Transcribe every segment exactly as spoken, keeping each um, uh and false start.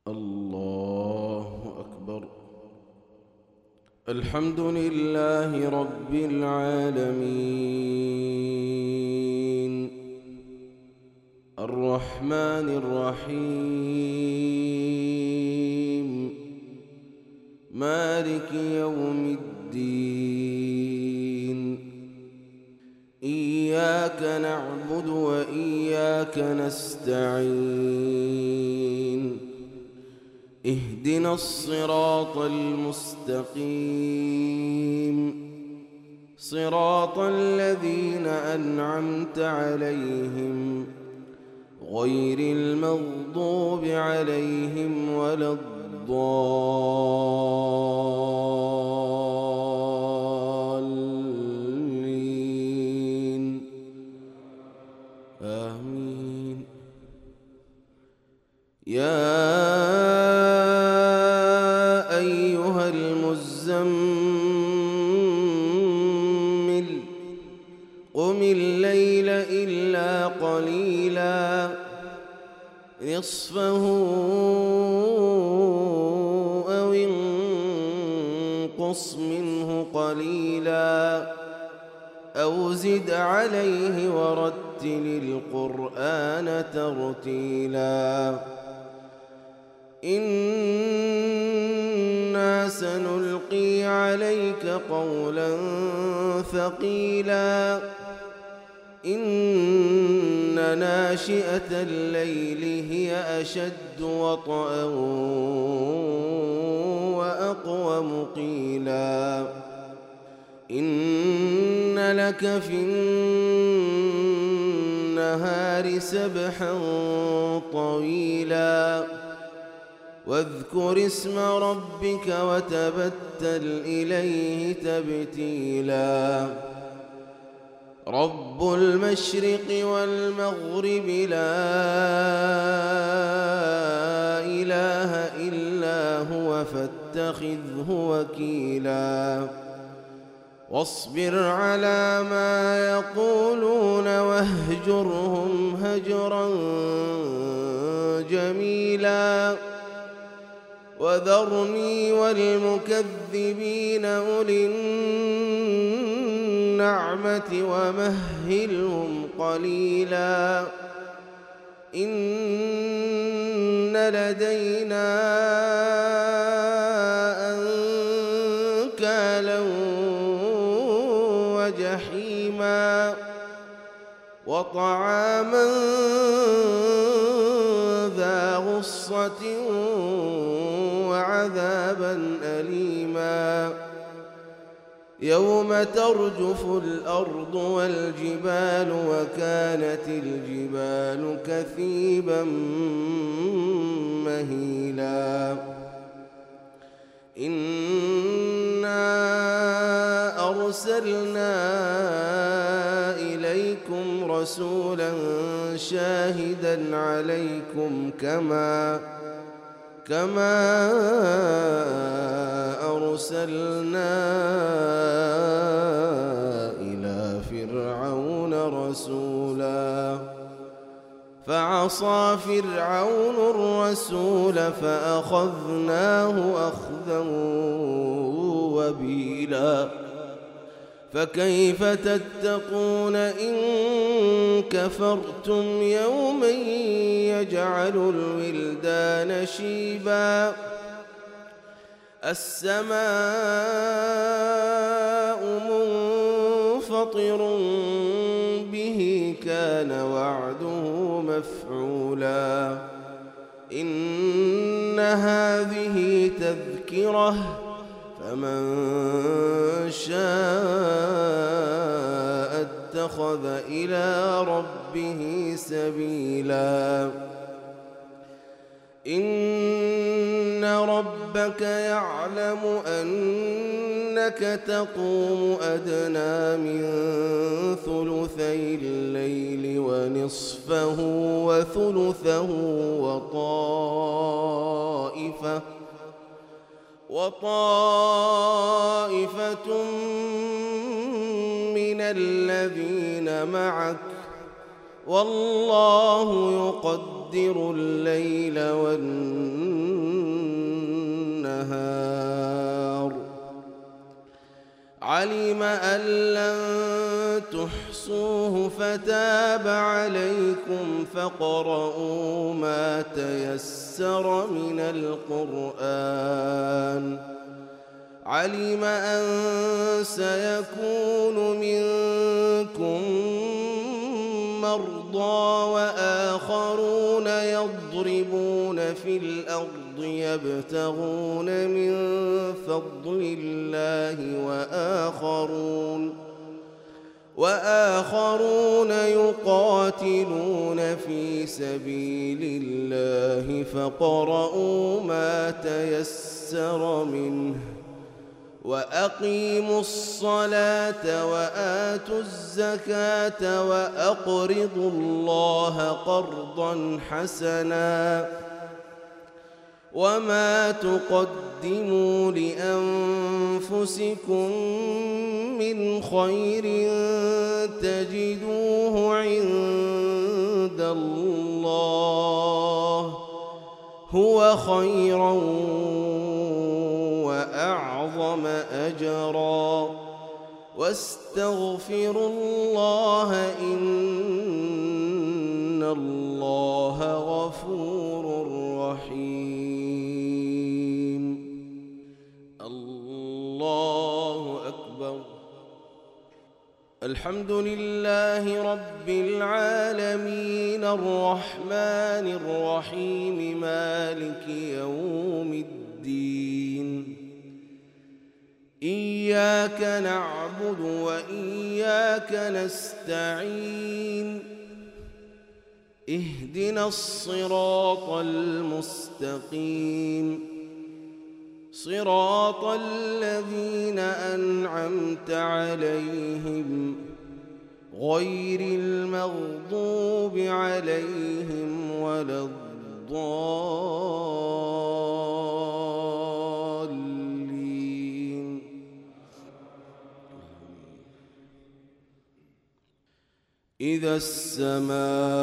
الله أكبر. الحمد لله رب العالمين الرحمن الرحيم مالك يوم الدين. إياك نعبد وإياك نستعين. اهدنا الصراط المستقيم صراط الذين أنعمت عليهم غير المغضوب عليهم ولا الضالين آمين. يا أيها المزمل قم الليل إلا قليلا نصفه أو انقص منه قليلا أو زد عليه ورتل القرآن ترتيلا. إنا سنلقي عليك قولا ثقيلا. إن ناشئة الليل هي أشد وطئا وأقوم قيلا. إن لك في النهار سبحا طويلا. واذكر اسم ربك وتبتل إليه تبتيلا. رب المشرق والمغرب لا إله إلا هو فاتخذه وكيلا. واصبر على ما يقولون واهجرهم هجرا جميلا. وذرني والمكذبين أولي النعمة ومهلهم قليلا. إن لدينا أنكالا وجحيما وطعاما ذا غصة وعذابا أليما. يوم ترجف الأرض والجبال وكانت الجبال كثيبا مهيلا. إنا أرسلنا إليكم رسولا شاهدا عليكم كما كما أرسلنا إلى فرعون رسولا. فعصى فرعون الرسول فأخذناه أخذا وبيلا. فكيف تتقون إن كفرتم يوما يجعل الولدان شيبا. السماء منفطر به كان وعده مفعولا. إن هذه تذكرة فمن شاء اتخذ إلى ربه سبيلا. إن ربك يعلم أنك تقوم أدنى من ثلثي الليل ونصفه وثلثه وطائفة وطائفة من الذين معك والله يقدر الليل والنهار النهار علم أن لن تحصوه فتاب عليكم فاقرؤوا ما تيسر من القرآن علم أن سيكون منكم مرضى وآخرون يضربون في الأرض يبتغون من فضل الله وآخرون وآخرون يقاتلون في سبيل الله فاقرؤوا ما تيسر منه وأقيموا الصلاة وآتوا الزكاة وأقرضوا الله قرضا حسنا وما تقدموا لأنفسكم من خير تجدوه عند الله هو خيرا وأعظم أجرا واستغفروا الله إن الله غفور رحيم. الله أكبر. الحمد لله رب العالمين الرحمن الرحيم مالك يوم الدين إياك نعبد وإياك نستعين اهدنا الصراط المستقيم صراط الذين أنعمت عليهم غير المغضوب عليهم ولا الضالين. إذا السماء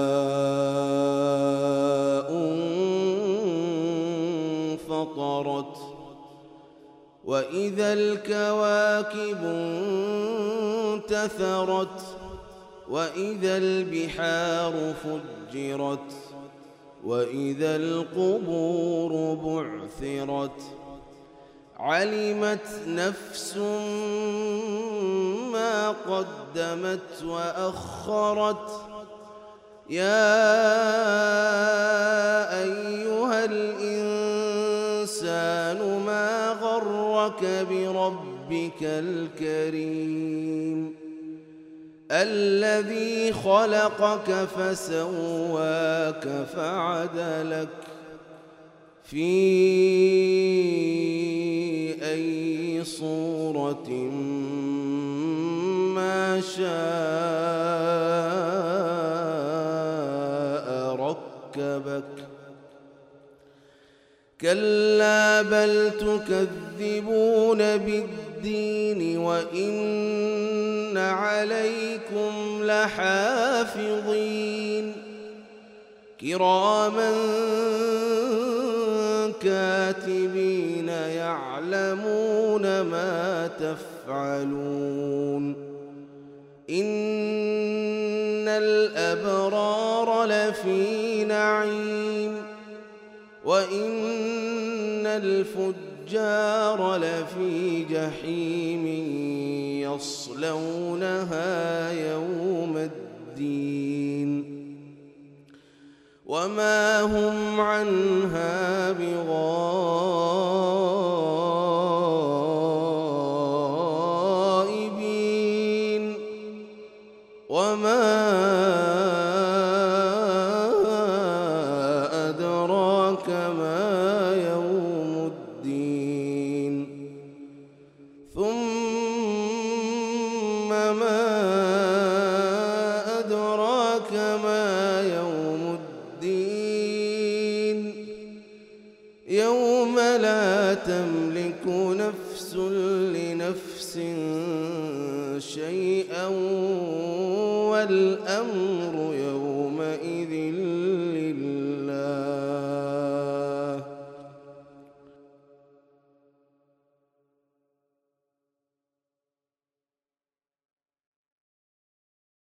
انفطرت وإذا الكواكب انتثرت وإذا البحار فجرت وإذا القبور بعثرت علمت نفس ما قدمت وأخرت يا أيها الإنسان ما غرك بربك الكريم الذي خلقك فسواك فعدلك في أي صورة ما شاء ركبك كلا بل تكذبون بالدين وإن عليكم لحافظين كراما كاتبين يعلمون ما تفعلون إن الأبرار لفي نعيم وإن الفجار لفي جحيم يصلونها يوم الدين وما هم عنها بغائبين وما أدراك ما يوم الدين ثم ما أدراك ما يوم الدين يوم لا تملك نفس لنفس شيئا والأمر يوم